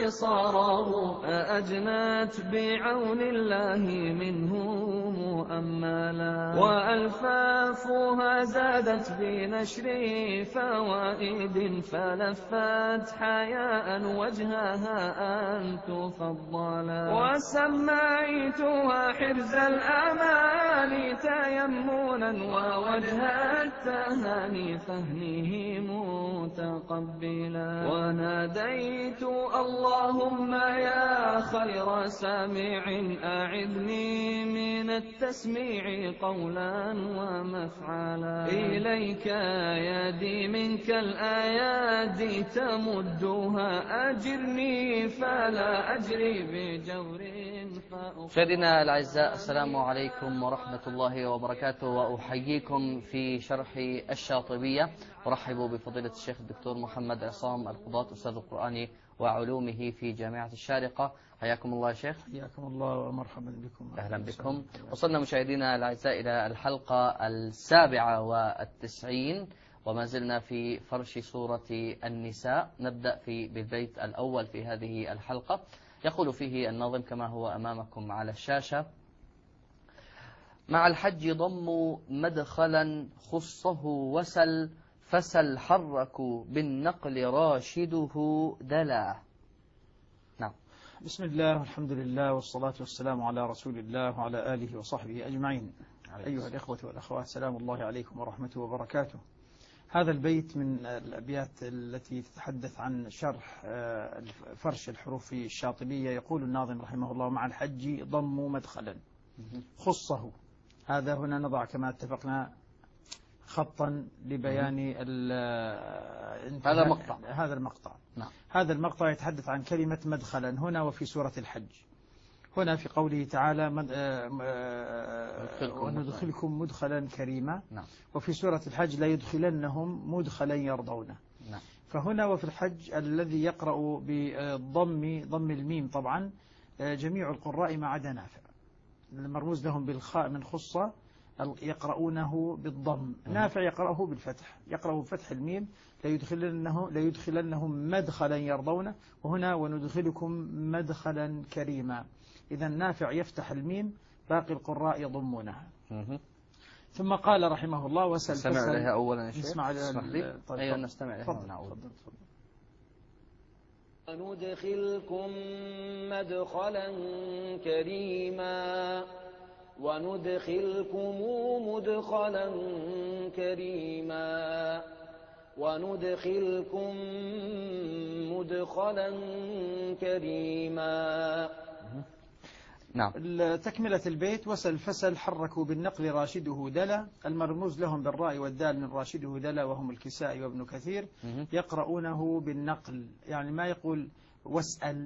صرروا أجنت بعون الله منه مؤملا وألفافها زادت بنشر فوائد فلفت حياء وجهها أن تفضلا وسميتها حرز الأمان تيمنا ووجه التهاني فهمه متقبلا وناديت اللهم يا خير سامع أعذني من التسميع قولا ومفعلا إليك يدي منك الآيات تمدها أجرني فلا أجري بجور مشاهدينا الأعزاء، السلام عليكم ورحمة الله وبركاته، وأحييكم في شرح الشاطبية. أرحب بفضيلة الشيخ الدكتور محمد عصام القضاة أستاذ القرآن وعلومه في جامعة الشارقة. حياكم الله يا شيخ. حياكم الله ومرحبا بكم. أهلا بكم. وصلنا مشاهدينا الأعزاء إلى الحلقة 97 وما زلنا في فرش سورة النساء. نبدأ بالبيت الأول في هذه الحلقة. يقول فيه الناظم كما هو أمامكم على الشاشة: مع الحج ضموا مدخلا خصه وسل فسل حركوا بالنقل راشده دلا. نعم. بسم الله والحمد لله والصلاة والسلام على رسول الله وعلى آله وصحبه أجمعين. أيها الإخوة والأخوات، سلام الله عليكم ورحمته وبركاته. هذا البيت من الأبيات التي تتحدث عن شرح فرش الحروف الشاطبية. يقول الناظم رحمه الله: مع الحج ضموا مدخلا خصه. هذا هنا نضع كما اتفقنا خطا لبيان هذا المقطع. نعم. هذا المقطع يتحدث عن كلمة مدخلا هنا وفي سورة الحج. هنا في قوله تعالى وندخلكم مدخلا كريما. نعم. وفي سورة الحج لا يدخلنهم مدخلا يرضونه. نعم. فهنا وفي الحج الذي يقرأ ضم الميم طبعا جميع القراء ما عدا نافع، المرموز لهم بالخاء من خصة يقرؤونه بالضم. نافع يقرأه بالفتح، يقرأه بفتح الميم لا يدخلنهم مدخلا يرضونه، وهنا وندخلكم مدخلا كريما. إذا نافع يفتح الميم، باقي القراء يضمونها. ثم قال رحمه الله: وسل فسل. نستمع لها أولا يا شيخ. نسمع لها. أيوة نستمع لها. تفضل. وندخلكم مدخلا كريما وندخلكم مدخلا كريما وندخلكم مدخلا كريما. نعم. تكملة البيت: وسل فسل حركوا بالنقل راشده دلا. المرموز لهم بالراء والدال من راشده دلا وهم الكسائي وابن كثير. يقرؤونه بالنقل، يعني ما يقول واسأل،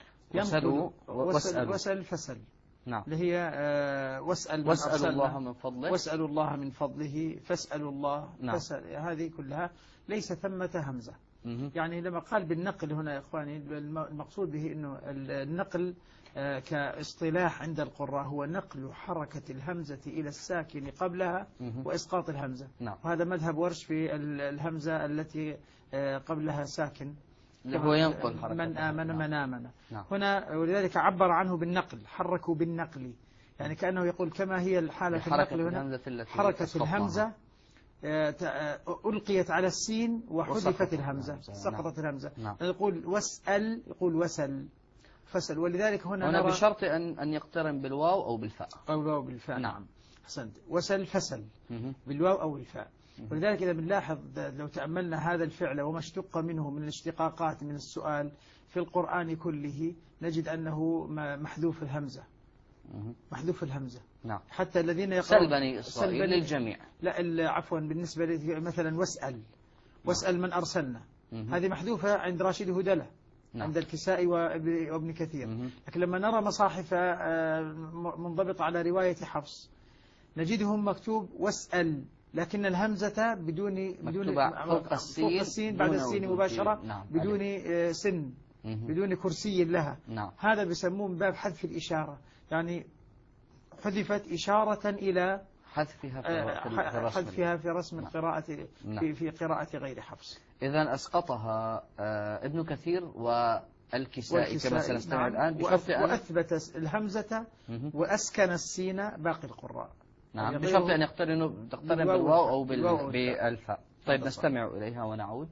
وسل فسل. نعم. اللي هي واسأل الله من فضله، واسألوا الله من فضله، فاسألوا الله. نعم. هذه كلها ليس ثمة همزة. يعني لما قال بالنقل هنا يا إخواني، المقصود به أنه النقل كاصطلاح عند القراء هو نقل حركة الهمزة إلى الساكن قبلها وإسقاط الهمزة. نعم. وهذا مذهب ورش في الهمزة التي قبلها ساكن، هو ينقل حركة من آمن. نعم. من آمن. نعم. هنا ولذلك عبر عنه بالنقل، حركوا بالنقل، يعني كأنه يقول كما هي الحالة النقل هنا حركة الهمزة ألقيت على السين وحذفت الهمزة، سقطت الهمزة. نعم. يقول واسأل، يقول وسل فسل. ولذلك هنا نرى بشرط أن يقترن بالواو أو بالفاء. أو بالفاء. نعم. حسنت. وسل فسل بالواو أو الفاء. ولذلك إذا بنلاحظ لو تأملنا هذا الفعل وما اشتق منه من الاشتقاقات من السؤال في القرآن كله، نجد أنه محذوف الهمزة. محذوف الهمزة. نعم. حتى الذين يقرأون سل بني إسرائيل للجميع. لا عفوا، بالنسبة مثلا واسأل من أرسلنا، هذه محذوفة عند راشد هدلة. نعم. عند الكسائي وابن كثير. لكن لما نرى مصاحف منضبطة على رواية حفص نجدهم مكتوب واسأل، لكن الهمزة بدون فوق السين بعد السين مباشرة. نعم. بدون سن، بدون كرسي لها. نعم. هذا بيسموه من باب حذف الإشارة، يعني حذفت إشارة إلى حذفها في رسم القراءة. في قراءة غير حفص. إذن أسقطها ابن كثير الكسائي كما سنستمع نعم. الآن بشرط أن وأثبت الهمزة وأسكن السين باقي القراء. نعم بشرط أن تقترن بالواو أو بالفاء. طيب نستمع إليها ونعود.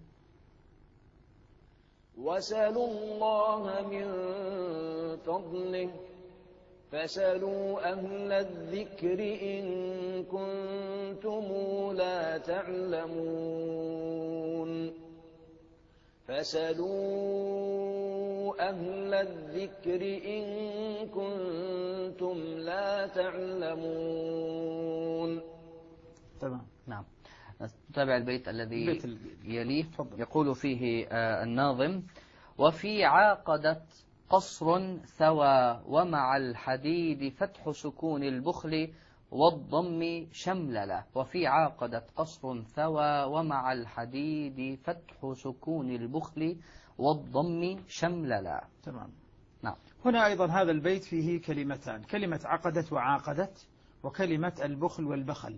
وسلوا الله من فضله فسلوا أهل الذكر إن كنتم لا تعلمون فسلوا أهل الذكر إن كنتم لا تعلمون. تمام. نعم. نتابع البيت الذي يليه. يقول فيه الناظم: وفي عاقدة قصر ثوى ومع الحديد فتح سكون البخل والضم شمللا. وفي عاقدة قصر ثوى ومع الحديد فتح سكون البخل والضم شمللا. تمام. نعم. هنا أيضا هذا البيت فيه كلمتان، كلمة عقدت وعاقدت، وكلمة البخل والبخل.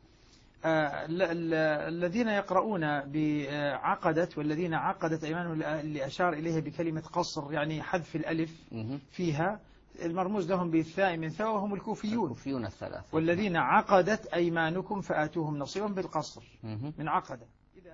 الذين يقرؤون بعقدت والذين عقدت أيمانهم اللي أشار إليه بكلمة قصر يعني حذف الألف فيها، المرموز لهم بالثاء من ثوى وهم الكوفيون الثلاثة. والذين عقدت أيمانكم فآتوهم نصيبا بالقصر من عقدة.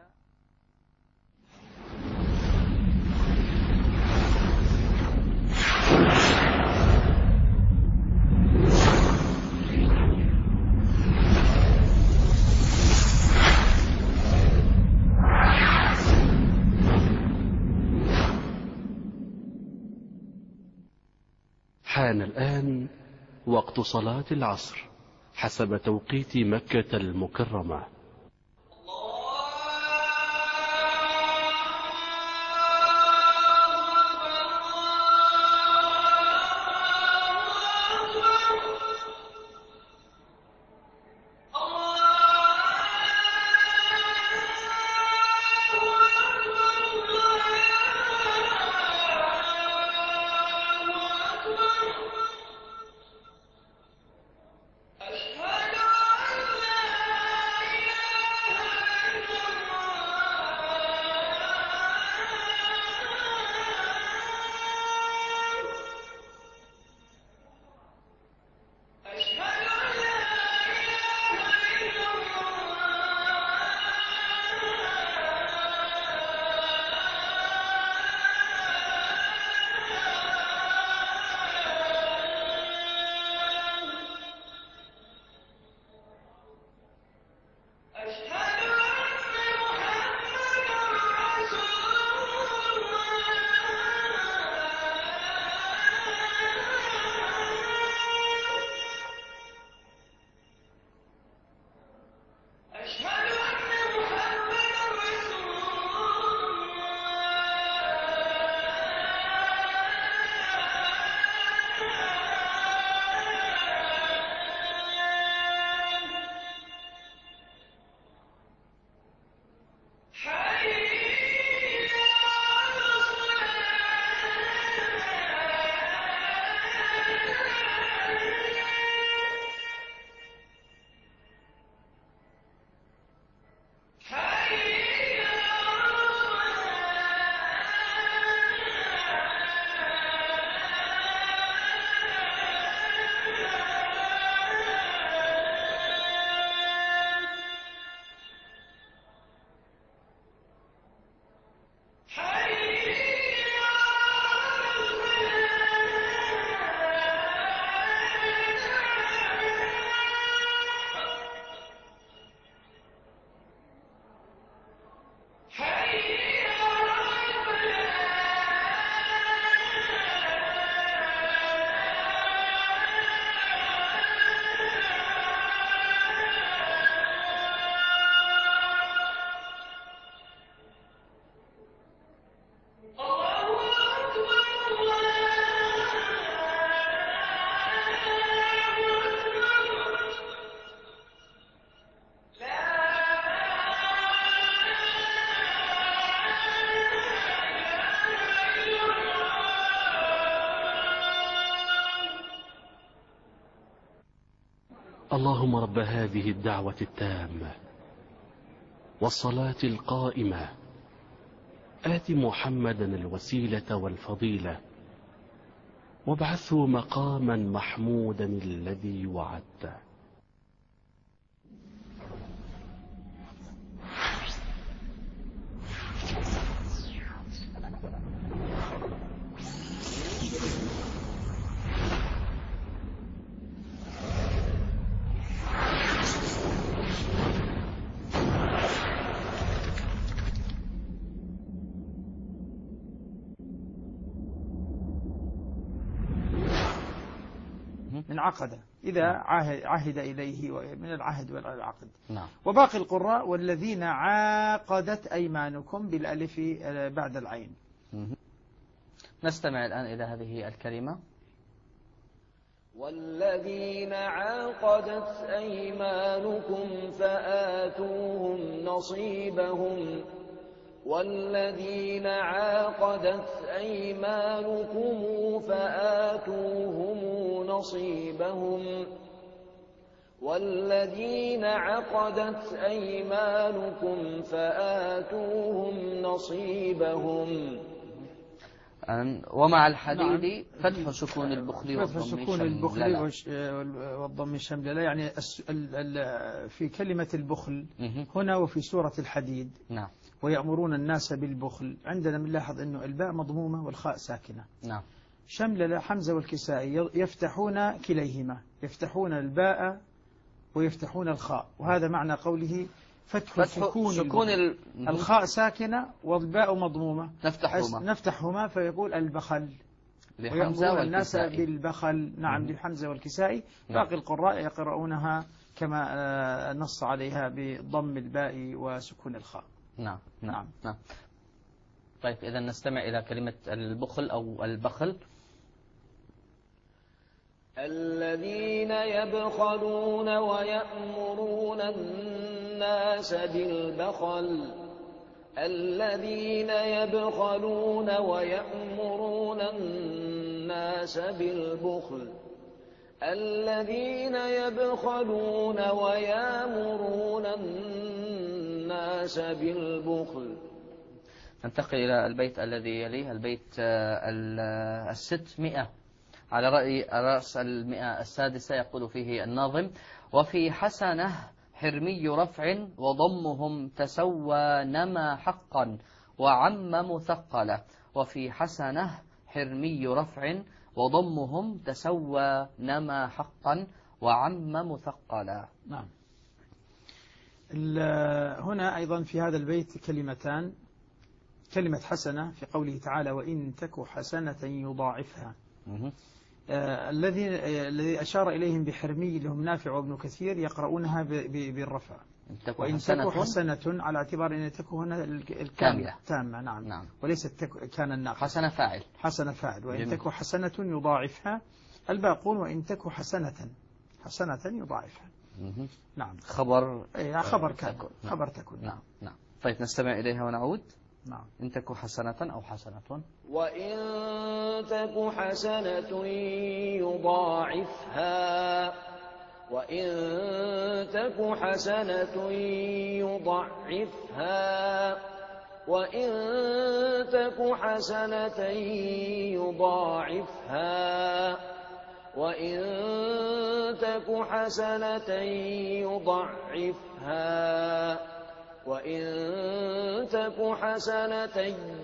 حان الآن وقت صلاة العصر حسب توقيت مكة المكرمة. اللهم رب هذه الدعوة التامة والصلاة القائمة آت محمدا الوسيلة والفضيلة وابعثه مقاما محمودا الذي وعدته. من عقد إذا عهد إليه من العهد والعقد. نعم. وباقي القراء والذين عاقدت أيمانكم بالألف بعد العين. نستمع الآن إلى هذه الكلمة. والذين عاقدت أيمانكم فآتوهم نصيبهم والذين عاقدت أيمانكم فآتوهم نصيبهم والذين عقدت أيمانكم فآتوهم نصيبهم. ومع الحديد فتح سكون البخل والضم الشمل يعني في كلمة البخل هنا وفي سورة الحديد. نعم. ويأمرون الناس بالبخل عندنا بنلاحظ أنه الباء مضمومة والخاء ساكنة. نعم. شمل حمزة والكسائي يفتحون كليهما، يفتحون الباء ويفتحون الخاء، وهذا معنى قوله فتح سكون الخاء ساكنة والباء مضمومة نفتحهما فيقول البخل ويأمرون الناس بالبخل. نعم. لحمزة والكسائي. باقي القراء يقرؤونها كما نص عليها بضم الباء وسكون الخاء. نعم. نعم. نعم. طيب إذا نستمع إلى كلمة البخل أو البخل. الذين يبخلون ويأمرون الناس بالبخل الذين يبخلون ويأمرون الناس بالبخل الذين يبخلون ويأمرون الناس بالبخل. ننتقل إلى البيت الذي يليه، البيت 600 على رأس 100 السادسة. يقول فيه الناظم: وفي حسنة حرمي رفع وضمهم تسوى نما حقا وعم مثقلة. وفي حسنة حرمي رفع وضمهم تسوى نما حقا وعم مثقلة. نعم. هنا أيضا في هذا البيت كلمتان. كلمة حسنة في قوله تعالى: وإن تك حسنة يضاعفها. الذي أشار إليهم بحرمي لهم نافع وابن كثير يقرؤونها بالرفع. وإن تك حسنة على اعتبار أن تك هنا الكاملة تامة. نعم. نعم. وليست كان الناقص. حسنة فاعل. حسنة فاعل. وإن تك حسنة يضاعفها. الباقون وإن تك حسنة يضاعفها. نعم. خبر تكن. خبر تكن. نعم. نعم. طيب نستمع إليها ونعود. نعم. إن تك حسنة أو حسنة. وإن تك حسنة يضاعفها وإن تك حسنة يضاعفها وإن تك حسنة يضاعفها وإن تك حسنة يضاعفها وإن تك حسنة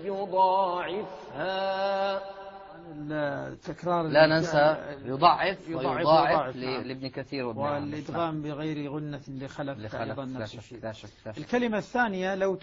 يضاعفها. التكرار لا ننسى يضاعف ويضاعف لابن كثير والإدغام بغير غنة لخلف أيضا نفس الشيء. لا شك. الكلمة الثانية لو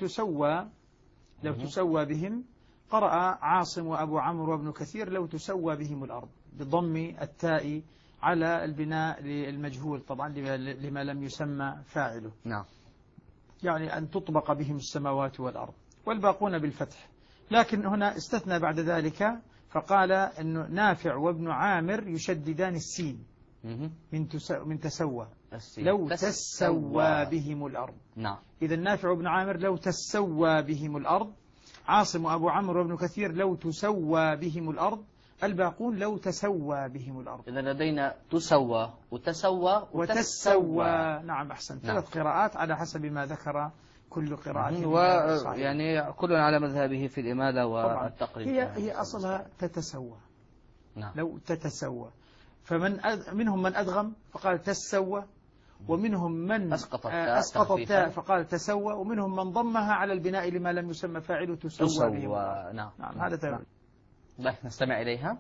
تسوى بهم. قرأ عاصم وأبو عمرو وابن كثير لو تسوى بهم الأرض بضم التاء على البناء للمجهول طبعا لما لم يسمى فاعله. نعم. يعني أن تطبق بهم السماوات والأرض. والباقون بالفتح. لكن هنا استثنى بعد ذلك فقال أنه نافع وابن عامر يشددان السين من تسوى. لو تسوى بهم الأرض. نعم. إذا نافع وابن عامر لو تسوى بهم الأرض. عاصم وأبو عمرو وابن كثير لو تسوى بهم الأرض. الباقون لو تسوى بهم الأرض. إذا لدينا تسوى وتسوى. نعم أحسن. 3 قراءات على حسب ما ذكر كل قراءة ويعني كل على مذهبه في الإمالة والتقريب. هي أصلها تتسوى. نعم. لو تتسوى، منهم من أدغم فقال تسوى، ومنهم من أسقط التاء فقال تسوى، ومنهم من ضمها على البناء لما لم يسمى فاعله تسوى به. نعم. هذا تمام. نستمع إليها.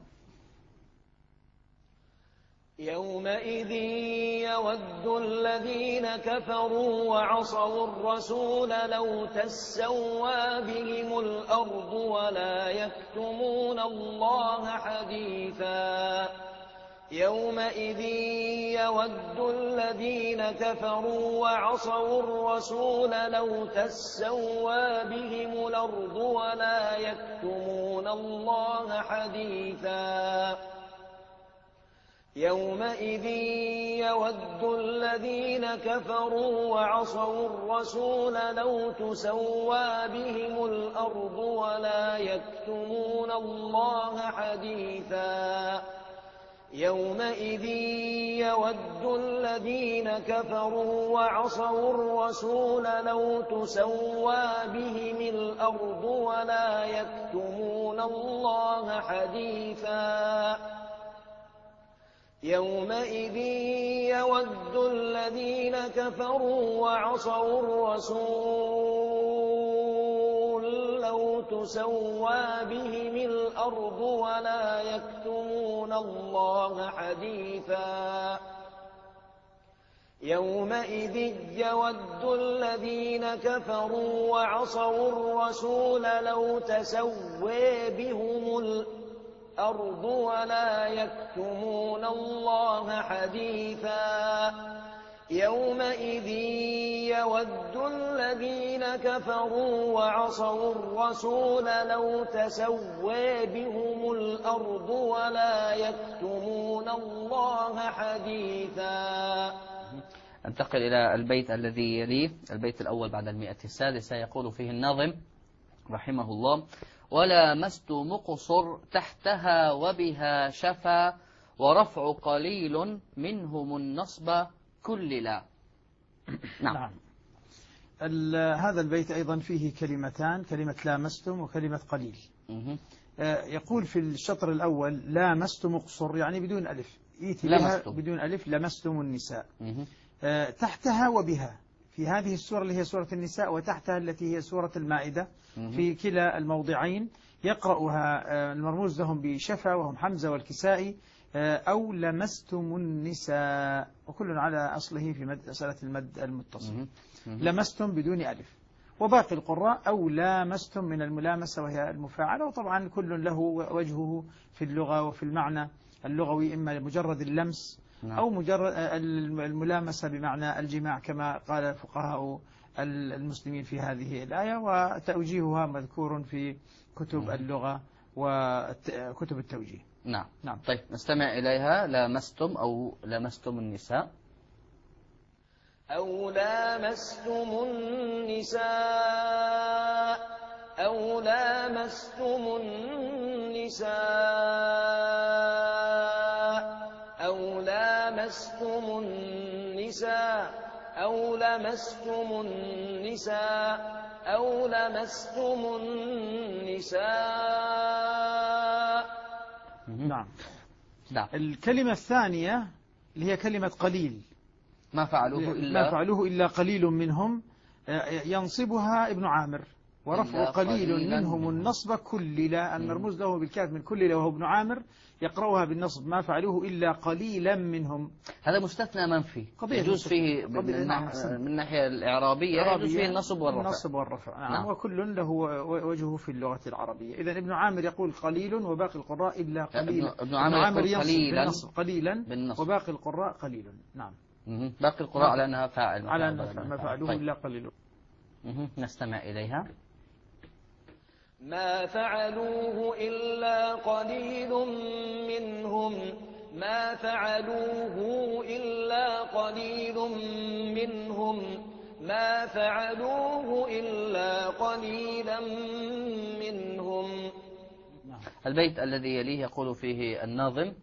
يومئذ يود الذين كفروا وعصوا الرسول لو تسوى بهم الأرض ولا يكتمون الله حديثا. يومئذ يود الذين كفروا وعصوا الرسول لو تسوى بهم الأرض ولا يكتمون الله حديثا. يومئذ يود الذين كفروا وعصوا الرسول لو تسوى بهم الأرض ولا يكتمون الله حديثا. يومئذ يود الذين كفروا وعصوا الرسول لو تسوى بهم الأرض ولا يكتمون الله حديثا. يومئذ يود الذين كفروا وعصوا الرسول لو تسوى بهم الأرض ولا يكتمون الله حديثا. يومئذ يود الذين كفروا وعصوا الرسول لو تسوى بهم الأرض ولا يكتمون الله حديثا. يومئذ يود الذين كفروا وعصوا الرسول لو تسوى بهم الأرض ولا يكتمون الله حديثا. انتقل إلى البيت الذي يليه، البيت الأول بعد 106. يقول فيه الناظم رحمه الله: ولا مست مقصر تحتها وبها شفا ورفع قليل منهم النصب كل لا. نعم. هذا البيت أيضا فيه كلمتان، كلمة لامستم وكلمة قليل. يقول في الشطر الأول لامست مقصر يعني بدون ألف، يأتي بها بدون ألف، لمستم النساء. تحتها وبها في هذه السورة اللي هي سورة النساء، وتحتها التي هي سورة المائدة، في كلا الموضعين يقرأها المرموز لهم بشفا وهم حمزة والكسائي، أو لمستم النساء، وكل على أصله في مسألة المد المتصل. لمستم بدون ألف. وباقي القراء أو لامستم من الملامسة وهي المفاعلة، وطبعا كل له وجهه في اللغة وفي المعنى اللغوي، إما مجرد اللمس أو مجرد الملامسة بمعنى الجماع كما قال الفقهاء المسلمين في هذه الآية، وتوجيهها مذكور في كتب اللغة وكتب التوجيه. نعم. طيب نستمع إليها. لامستم أو لمستم النساء. أو لامستم النساء أو لامستم النساء أو لامستم النساء أو لمستم النساء أو لمستم النساء. نعم. الكلمة الثانية اللي هي كلمة قليل، ما فعلوه إلا قليل منهم، ينصبها ابن عامر، ورفع قليل منهم النصب كل لا، المرموز له بالكاف من كل لا وهو ابن عامر، يقرأها بالنصب ما فعلوه إلا قليلا منهم. هذا مستثنى منفي يجوز فيه من الناحية الإعرابية يجوز فيه النصب والرفع. نعم. وكل له وجهه في اللغة العربية. إذن ابن عامر يقول قليل وباقي القراء إلا قليلا. ابن عامر ينصب قليلا وباقي القراء قليل. نعم. باقي القراء على أنها فاعل، على أنها ما فعلوه إلا قليل. نستمع إليها. ما فعلوه إلا قليل منهم ما فعلوه إلا قليل منهم ما فعلوه إلا قليلا منهم. البيت الذي يليه يقول فيه الناظم: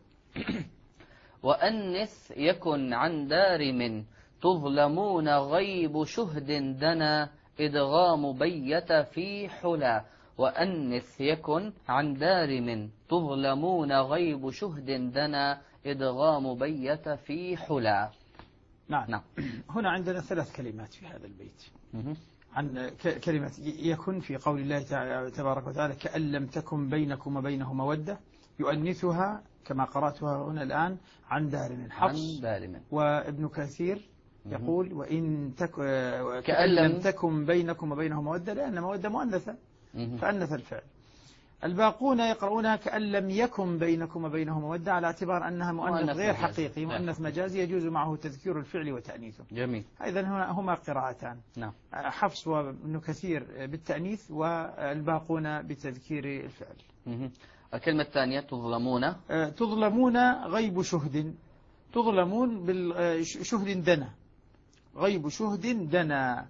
وأنث يكن عن دارم تظلمون غيب شهد دنا إدغام بيت في حلا وأنث يكن عن دارم تظلمون غيب شهد دنا إدغام بيت في حلا. نعم. هنا عندنا 3 كلمات في هذا البيت. عن كلمة يكن في قول الله تبارك وتعالى كأن لم تكن بينكم وبينه مودة، يؤنثها كما قرأتها هنا الآن عن دارم حفص وابن كثير يقول وإن كأن لم تكن بينكم وبينه مودة، لأن مودة مؤنثة فأنث الفعل. الباقون يقرؤونها كأن لم يكن بينكم وبينه مودة على اعتبار أنها مؤنث غير حقيقي، مؤنث مجازي يجوز معه تذكير الفعل وتأنيثه. جميل. إذن هما قراءتان. نعم. حفص وابن كثير بالتأنيث والباقون بتذكير الفعل. الكلمة الثانية تظلمون. تظلمون غيب شهد، تظلمون بالشهد دنا، غيب شهد دنا.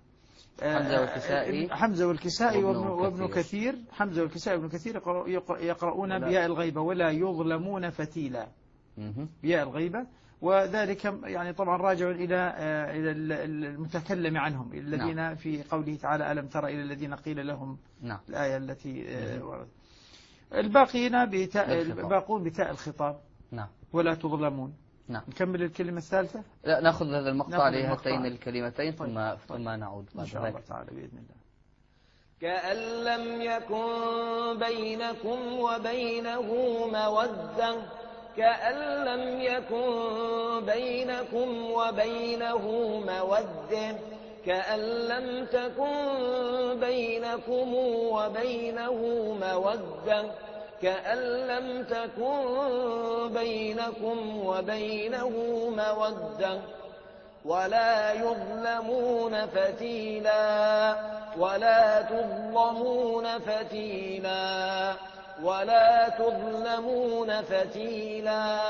حمزة والكسائي وابن كثير. حمزة والكسائي وابن كثير يقرؤون بياء الغيبة ولا يظلمون فتيلا، بياء الغيبة، وذلك يعني طبعا راجع إلى المتكلم عنهم الذين في قوله تعالى ألم تر إلى الذين قيل لهم الآية التي الباقين باقون بتاء الخطاب ولا تظلمون. نعم. نكمل الكلمة الثالثة. لا نأخذ هذا المقطع لهاتين الكلمتين ثم نعود إن شاء الله تعالى بإذن الله. كأن لم يكن بينكم وبينه مودة، كأن لم يكن بينكم وبينه مودة، كأن لم تكن بينكم وبينه مودة، كأن لم تكن بينكم وبينه مودة، ولا يظلمون فتيلا، ولا تظلمون فتيلا، ولا تظلمون فتيلا.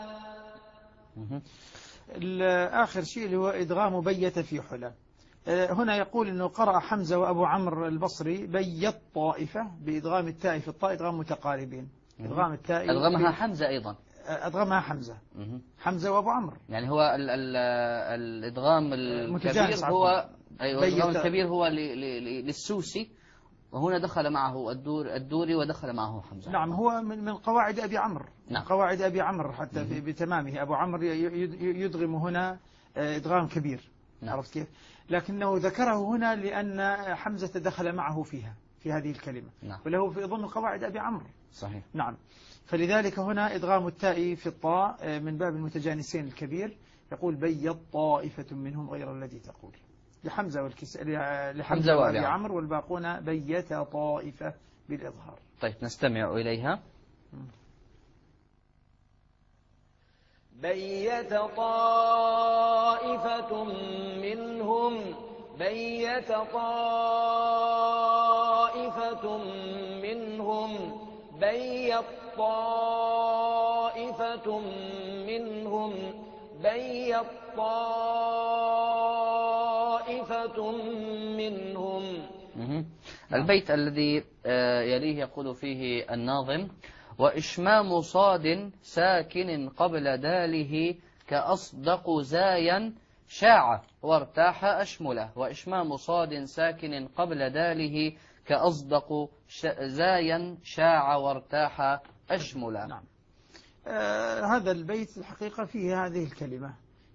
آخر شيء اللي هو إدغام بيت في حلا. هنا يقول أنه قرأ حمزة وأبو عمرو البصري بيت طائفة بإدغام التاء في الطاء إدغام متقاربين. إدغام التاء أدغمها حمزة أيضا. أدغمها حمزة. حمزة وأبو عمرو. يعني هو الإدغام الكبير هو الإدغام الكبير هو للسوسي، وهنا دخل معه الدوري ودخل معه حمزة. نعم. هو من قواعد أبي عمرو. نعم. قواعد أبي عمرو حتى بتمامه. أبو عمرو يدغم هنا إدغام كبير. نعم. عرفت كيف؟ لكنه ذكره هنا لأن حمزة دخل معه فيها في هذه الكلمة. نعم. وله في ضمن قواعد أبي عمرو. صحيح. نعم. فلذلك هنا إدغام التاء في الطاء من باب المتجانسين الكبير. يقول بيت طائفة منهم غير الذي تقول لحمزة لحمزة وأبي عمرو، والباقون بيت طائفة بالإظهار. طيب نستمع إليها. بيت طائفة منهم، بيت طائفة منهم، بيت طائفة منهم، بيت طائفة منهم. البيت الذي يليه يقول فيه الناظم وإشمام صاد ساكن قبل داله كأصدق زايا شاع وارتاح أشمله. وإشمام صاد ساكن قبل داله كأصدق زايا شاع وارتاح أشمله. نعم. هذا البيت الحقيقة فيه هذه الكلمة،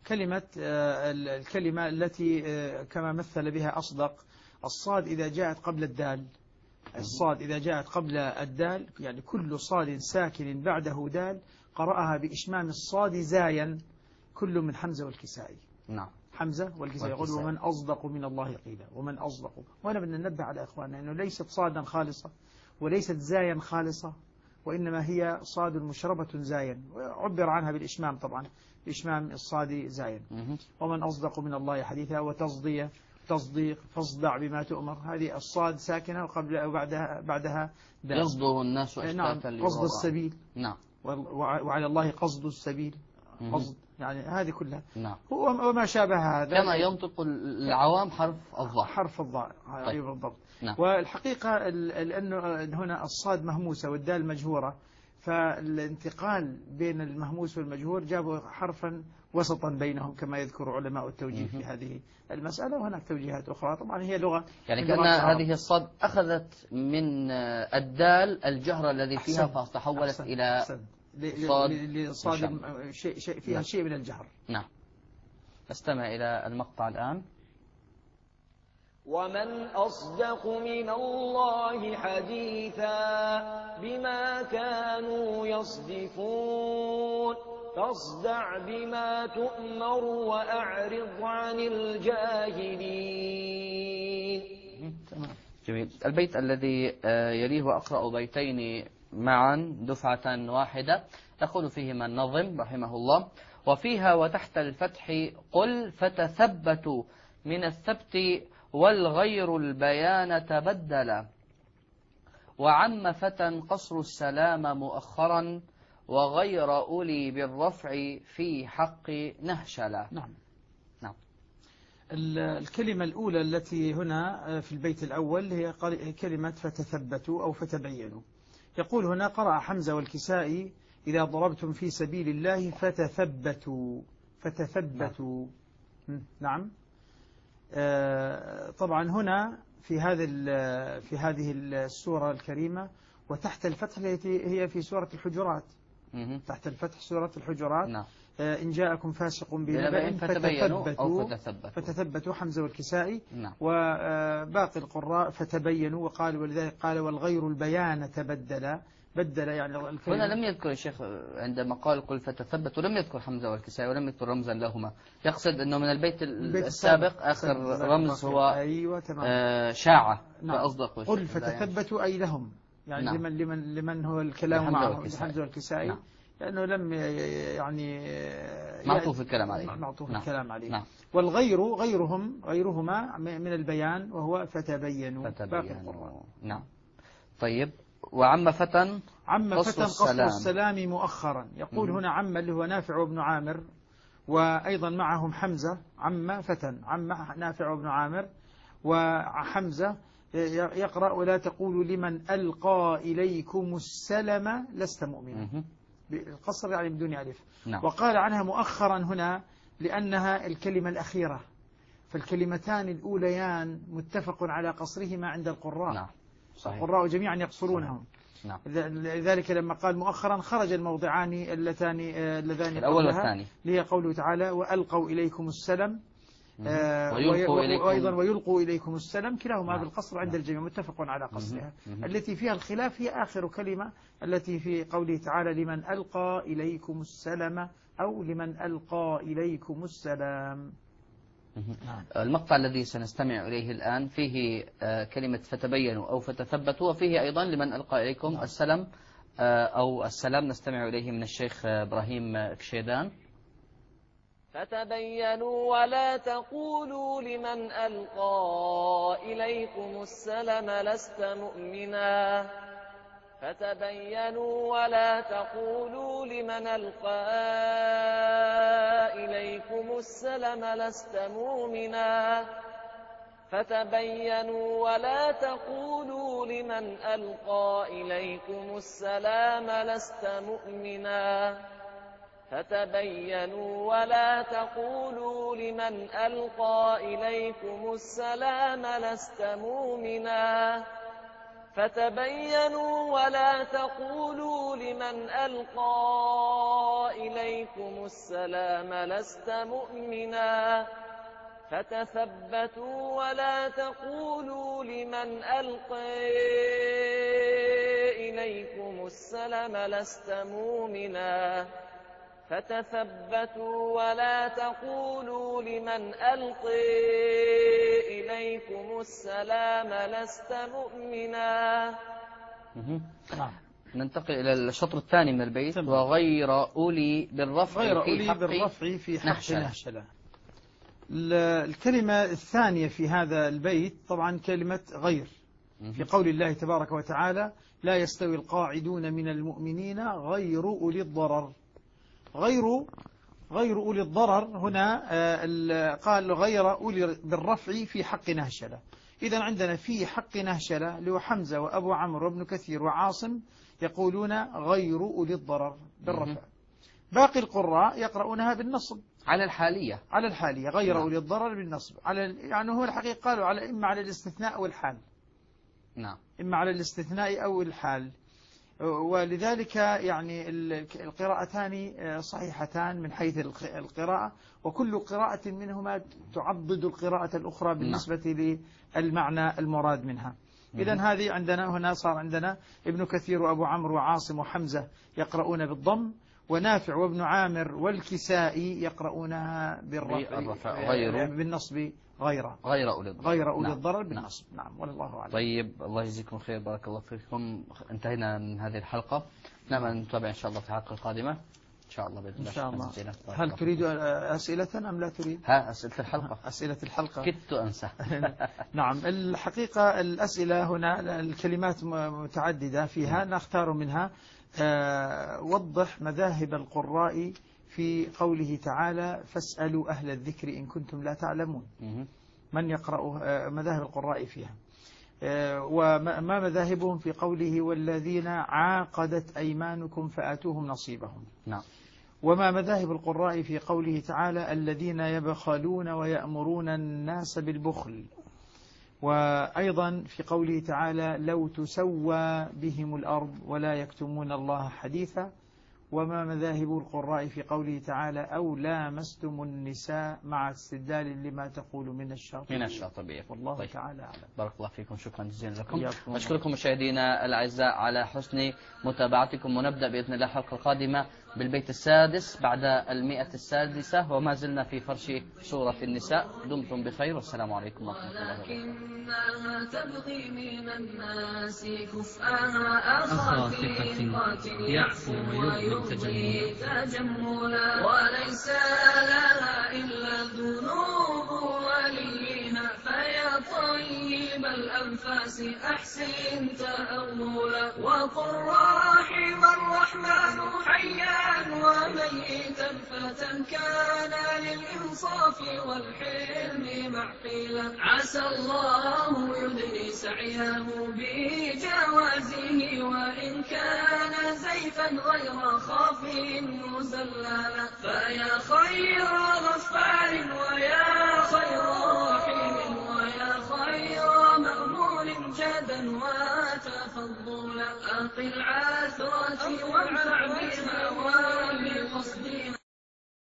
الكلمة التي كما مثل بها أصدق. الصاد إذا جاءت قبل الدال، الصاد إذا جاءت قبل الدال يعني كل صاد ساكن بعده دال قرأها بإشمام الصاد زايا كل من حمزة والكسائي. نعم. حمزة والكسائي يقول ومن أصدق من الله قيلا، ومن أصدق. وأنا بدنا ننبه على إخواننا أنه ليست صادا خالصة وليست زايا خالصة، وإنما هي صاد مشربة زايا، عبر عنها بالإشمام طبعا، بإشمام الصاد زايا. ومن أصدق من الله حديثا، وتصديق فاصدع بما تؤمر، هذه الصاد ساكنة وقبل وبعدها دال. يصده الناس نعم. قصد السبيل. نعم. وعلى الله قصد السبيل، قصد يعني هذه كلها. نعم. وما شابه هذا كما ينطق العوام حرف الضاء. حرف الضاء. طيب. بالضبط. نعم. والحقيقة لأنه هنا الصاد مهموسة والدال مجهورة، فالانتقال بين المهموس والمجهور جابوا حرفا وسطا بينهم كما يذكر علماء التوجيه في هذه المسألة، وهناك توجيهات أخرى. طبعا هي لغة يعني كأن هذه الصاد أخذت من الدال الجهر الذي فيها فتحولت إلى صاد شيء فيها شيء من الجهر. نعم. نستمع إلى المقطع الآن. ومن أصدق من الله حديثا بما كانوا يصدفون فاصدع بما تؤمر وأعرض عن الجاهلين. جميل. البيت الذي يليه وأقرأ بيتين معا دفعة واحدة يقول فيهما النظم رحمه الله: وفيها وتحت الفتح قل فتثبتوا من الثبت والغير البيان تبدلا، وعم فتى قصر السلام مؤخرا وغير أولي بالرفع في حق نهشلا. نعم. نعم. الكلمة الأولى التي هنا في البيت الأول هي كلمة فتثبتوا أو فتبينوا. يقول هنا: قرأ حمزة والكسائي: إذا ضربتم في سبيل الله فتثبتوا. فتثبتوا. نعم. طبعا هنا في هذه السورة الكريمة وتحت الفتح التي هي في سورة الحجرات. تحت الفتح سورة الحجرات. نعم. إن جاءكم فاسق بنبأ فتثبتوا حمزة والكسائي. نعم. وباقي القراء فتبينوا، وقالوا ولذلك قال والغير البيان بدل يعني هنا لم يذكر الشيخ عندما قال قل فتثبتوا لم يذكر حمزة والكسائي ولم يذكر رمزا لهما، يقصد أنه من البيت السابق آخر رمز هو أيوة شاعة. نعم. فأصدق قل فتثبتوا أي لهم يعني. نعم. لمن هو الكلام معهم حمزة والكسائي. نعم. لأنه لم يعني معطوف الكلام عليه. معطوف الكلام عليه. نعم. غيرهما من البيان وهو فتبينوا. نعم. طيب. وعم فتى قصر السلام مؤخرا. يقول هنا عم اللي هو نافع وابن عامر، وأيضا معهم حمزة. عم فتى، عم نافع وابن عامر وحمزة يقرأ: ولا تقولوا لمن ألقى إليكم السلم لست مؤمنا. القصر يعني بدون ألف. نعم. وقال عنها مؤخرا هنا لأنها الكلمة الأخيرة، فالكلمتان الأوليان متفق على قصرهما عند القراء. نعم. صحيح. القراء جميعا يقصرونهم. نعم. لذلك لما قال مؤخرا خرج الموضعان اللذان الأول والثاني، لهي قوله تعالى: وألقوا إليكم السلم وأيضا ويلقوا إليكم السلم، كلاهما بالقصر عند الجميع، متفق على قصرها. التي فيها الخلاف هي آخر كلمة التي في قوله تعالى: لمن ألقى إليكم السلم أو لمن ألقى إليكم السلام. المقطع الذي سنستمع إليه الآن فيه كلمة فتبينوا أو فتثبتوا، وفيه أيضا لمن ألقى إليكم السلام أو السلام. نستمع إليه من الشيخ إبراهيم كشيدان. فتبينوا ولا تقولوا لمن ألقى إليكم السلام لست مؤمنا. فتبينوا ولا تقولوا لمن ألقى إليكم السلام لست مؤمنا. فتبينوا ولا تقولوا لمن ألقى إليكم السلام لست مؤمنا. فتبينوا ولا تقولوا لمن ألقى إليكم السلام لست مؤمنا. فتبينوا ولا تقولوا لمن ألقى إليكم السلام لست مؤمنا. فتثبتوا ولا تقولوا لمن ألقى إليكم السلام لست مؤمنا. فتثبتوا ولا تقولوا لمن ألقى إليكم السلام لست مؤمنا. ننتقل إلى الشطر الثاني من البيت. وغير أولي بالرفع في حق نهشلا. الكلمة الثانية في هذا البيت طبعا كلمة غير، في قول الله تبارك وتعالى: لا يستوي القاعدون من المؤمنين غير أولي الضرر. غير أولي الضرر هنا قال غير أولي بالرفع في حق نهشلة، إذا عندنا في حق نهشلة اللي هو حمزة وأبو عمرو وابن كثير وعاصم يقولون غير أولي الضرر بالرفع. باقي القراء يقرؤونها بالنصب على الحالية، على الحالية غير نعم. أولي الضرر بالنصب يعني هو الحقيقة قالوا على إما على الاستثناء أو الحال، نعم. إما على الاستثناء أو الحال. ولذلك يعني القراءتان صحيحتان من حيث القراءة، وكل قراءة منهما تعضد القراءة الأخرى بالنسبة للمعنى المراد منها. إذن هذه عندنا هنا صار عندنا ابن كثير وأبو عمرو وعاصم وحمزة يقرؤون بالضم، ونافع وابن عامر والكسائي يقرؤونها بالرفع بالنصب غير أولي الضرر بالنصب. نعم والله أعلم. طيب الله يجزيكم خير، بارك الله فيكم. انتهينا من هذه الحلقة، نعم نتابع إن شاء الله في الحلقة القادمة إن شاء الله بإذن الله. إن شاء الله. هل تريد أسئلة أم لا تريد؟ أسئلة الحلقة. أسئلة الحلقة كدت أنسى. نعم الحقيقة الأسئلة هنا الكلمات متعددة فيها، نختار منها وضح مذاهب القراء في قوله تعالى فاسألوا أهل الذكر إن كنتم لا تعلمون. من يقرأ مذاهب القراء فيها، وما مذاهبهم في قوله والذين عاقدت أيمانكم فآتوهم نصيبهم. نعم. وما مذاهب القراء في قوله تعالى الذين يبخلون ويأمرون الناس بالبخل. وأيضا في قوله تعالى لو تسوى بهم الأرض ولا يكتمون الله حديثا. وما مذاهب القراء في قوله تعالى أو لامستم النساء مع استدلال لما تقول من الشاطبية. والله طيب. تعالى أعلم. بارك الله فيكم، شكرا جزيلا لكم. أشكركم مشاهدينا الأعزاء على حسن متابعتكم، ونبدأ بإذن الله الحلقة القادمة بالبيت السادس بعد 106، وما زلنا في فرش سورة النساء. دمتم بخير والسلام عليكم ورحمة الله وبركاته. تبغي من الناس كفءها أخافتي يعفو ويبغي تجملا، وليس لها إلا الذنوب وليها، فيا طيب الأنفاس أحسن تأولا، وقل رحم الرحمن حيا وميتا فتى كان للإنصاف والحلم معقلا، عسى الله يدني سعيه بجوازه، وإن كان زيفا غير خاف مزللا، فيا خير غفار ويا خير رحيم ويا خير مأمول جدا وتفضلا، أقل عثرتي وانفع بها وبقصدي